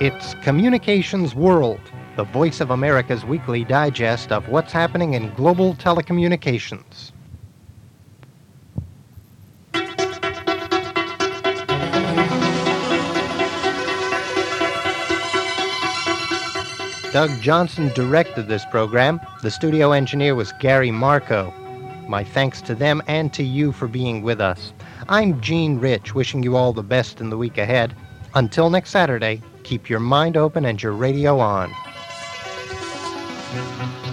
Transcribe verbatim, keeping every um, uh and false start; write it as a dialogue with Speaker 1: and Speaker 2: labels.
Speaker 1: It's Communications World, the Voice of America's weekly digest of what's happening in global telecommunications. Doug Johnson directed this program. The studio engineer was Gary Marco. My thanks to them and to you for being with us. I'm Gene Rich, wishing you all the best in the week ahead. Until next Saturday, keep your mind open and your radio on.